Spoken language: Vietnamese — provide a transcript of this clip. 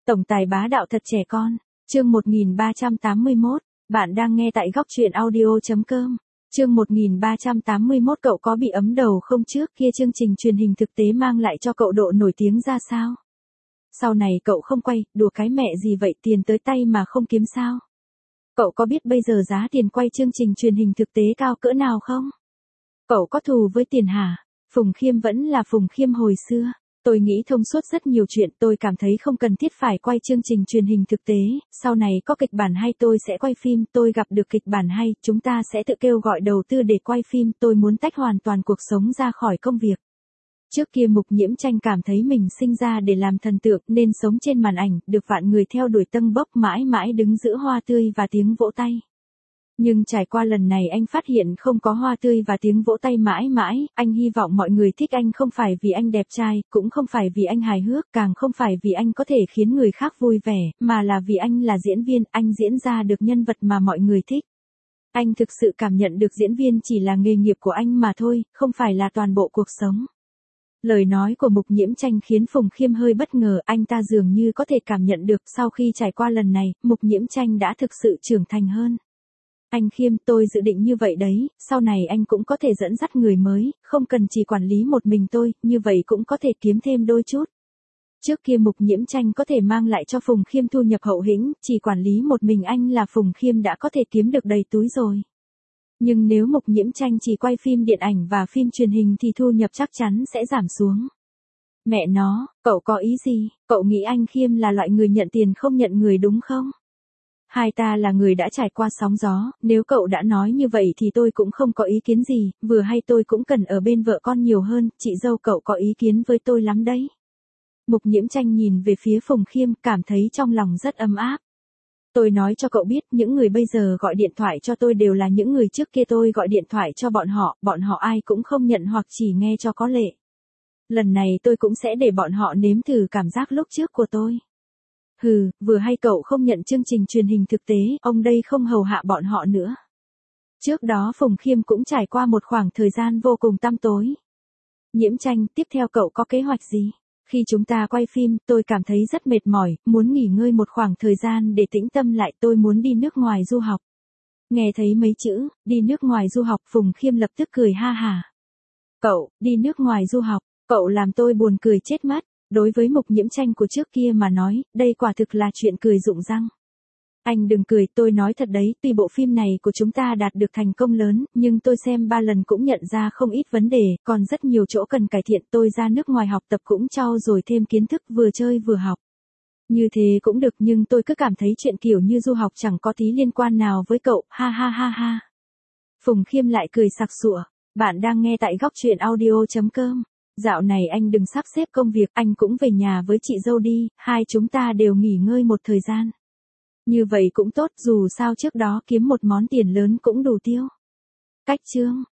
Tổng tài bá đạo thật trẻ con. Chương 1381. Bạn đang nghe tại góc truyện audio.com. Chương 1381. Cậu có bị ấm đầu không? Trước kia chương trình truyền hình thực tế mang lại cho cậu độ nổi tiếng ra sao? Sau này cậu không quay, đùa cái mẹ gì vậy, tiền tới tay mà không kiếm sao? Cậu có biết bây giờ giá tiền quay chương trình truyền hình thực tế cao cỡ nào không? Cậu có thù với tiền hả? Phùng Khiêm vẫn là Phùng Khiêm hồi xưa. Tôi nghĩ thông suốt rất nhiều chuyện, tôi cảm thấy không cần thiết phải quay chương trình truyền hình thực tế, sau này có kịch bản hay tôi sẽ quay phim, tôi gặp được kịch bản hay, chúng ta sẽ tự kêu gọi đầu tư để quay phim, tôi muốn tách hoàn toàn cuộc sống ra khỏi công việc. Trước kia Mục Nhiễm Tranh cảm thấy mình sinh ra để làm thần tượng nên sống trên màn ảnh, được vạn người theo đuổi tâng bốc, mãi mãi đứng giữa hoa tươi và tiếng vỗ tay. Nhưng trải qua lần này anh phát hiện không có hoa tươi và tiếng vỗ tay mãi mãi, anh hy vọng mọi người thích anh không phải vì anh đẹp trai, cũng không phải vì anh hài hước, càng không phải vì anh có thể khiến người khác vui vẻ, mà là vì anh là diễn viên, anh diễn ra được nhân vật mà mọi người thích. Anh thực sự cảm nhận được diễn viên chỉ là nghề nghiệp của anh mà thôi, không phải là toàn bộ cuộc sống. Lời nói của Mục Nhiễm Tranh khiến Phùng Khiêm hơi bất ngờ, anh ta dường như có thể cảm nhận được sau khi trải qua lần này, Mục Nhiễm Tranh đã thực sự trưởng thành hơn. Anh Khiêm, tôi dự định như vậy đấy, sau này anh cũng có thể dẫn dắt người mới, không cần chỉ quản lý một mình tôi, như vậy cũng có thể kiếm thêm đôi chút. Trước kia Mục Nhiễm Tranh có thể mang lại cho Phùng Khiêm thu nhập hậu hĩnh, chỉ quản lý một mình anh là Phùng Khiêm đã có thể kiếm được đầy túi rồi. Nhưng nếu Mục Nhiễm Tranh chỉ quay phim điện ảnh và phim truyền hình thì thu nhập chắc chắn sẽ giảm xuống. Mẹ nó, cậu có ý gì? Cậu nghĩ anh Khiêm là loại người nhận tiền không nhận người đúng không? Hai ta là người đã trải qua sóng gió, nếu cậu đã nói như vậy thì tôi cũng không có ý kiến gì, vừa hay tôi cũng cần ở bên vợ con nhiều hơn, chị dâu cậu có ý kiến với tôi lắm đấy. Mục Nhiễm Tranh nhìn về phía Phùng Khiêm, cảm thấy trong lòng rất ấm áp. Tôi nói cho cậu biết, những người bây giờ gọi điện thoại cho tôi đều là những người trước kia tôi gọi điện thoại cho bọn họ ai cũng không nhận hoặc chỉ nghe cho có lệ. Lần này tôi cũng sẽ để bọn họ nếm thử cảm giác lúc trước của tôi. Hừ, vừa hay cậu không nhận chương trình truyền hình thực tế, ông đây không hầu hạ bọn họ nữa. Trước đó Phùng Khiêm cũng trải qua một khoảng thời gian vô cùng tăm tối. Nhiễm Tranh, tiếp theo cậu có kế hoạch gì? Khi chúng ta quay phim, tôi cảm thấy rất mệt mỏi, muốn nghỉ ngơi một khoảng thời gian để tĩnh tâm lại, tôi muốn đi nước ngoài du học. Nghe thấy mấy chữ, đi nước ngoài du học, Phùng Khiêm lập tức cười ha hả. Cậu, đi nước ngoài du học, cậu làm tôi buồn cười chết mất. Đối với Mục Nhiễm Tranh của trước kia mà nói, đây quả thực là chuyện cười rụng răng. Anh đừng cười, tôi nói thật đấy, tuy bộ phim này của chúng ta đạt được thành công lớn, nhưng tôi xem 3 lần cũng nhận ra không ít vấn đề, còn rất nhiều chỗ cần cải thiện, tôi ra nước ngoài học tập cũng trau dồi thêm kiến thức, vừa chơi vừa học. Như thế cũng được, nhưng tôi cứ cảm thấy chuyện kiểu như du học chẳng có tí liên quan nào với cậu, ha ha ha ha. Phùng Khiêm lại cười sặc sụa. Bạn đang nghe tại góc truyện audio.com. Dạo này anh đừng sắp xếp công việc, anh cũng về nhà với chị dâu đi, hai chúng ta đều nghỉ ngơi một thời gian. Như vậy cũng tốt, dù sao trước đó kiếm một món tiền lớn cũng đủ tiêu. Cách chương.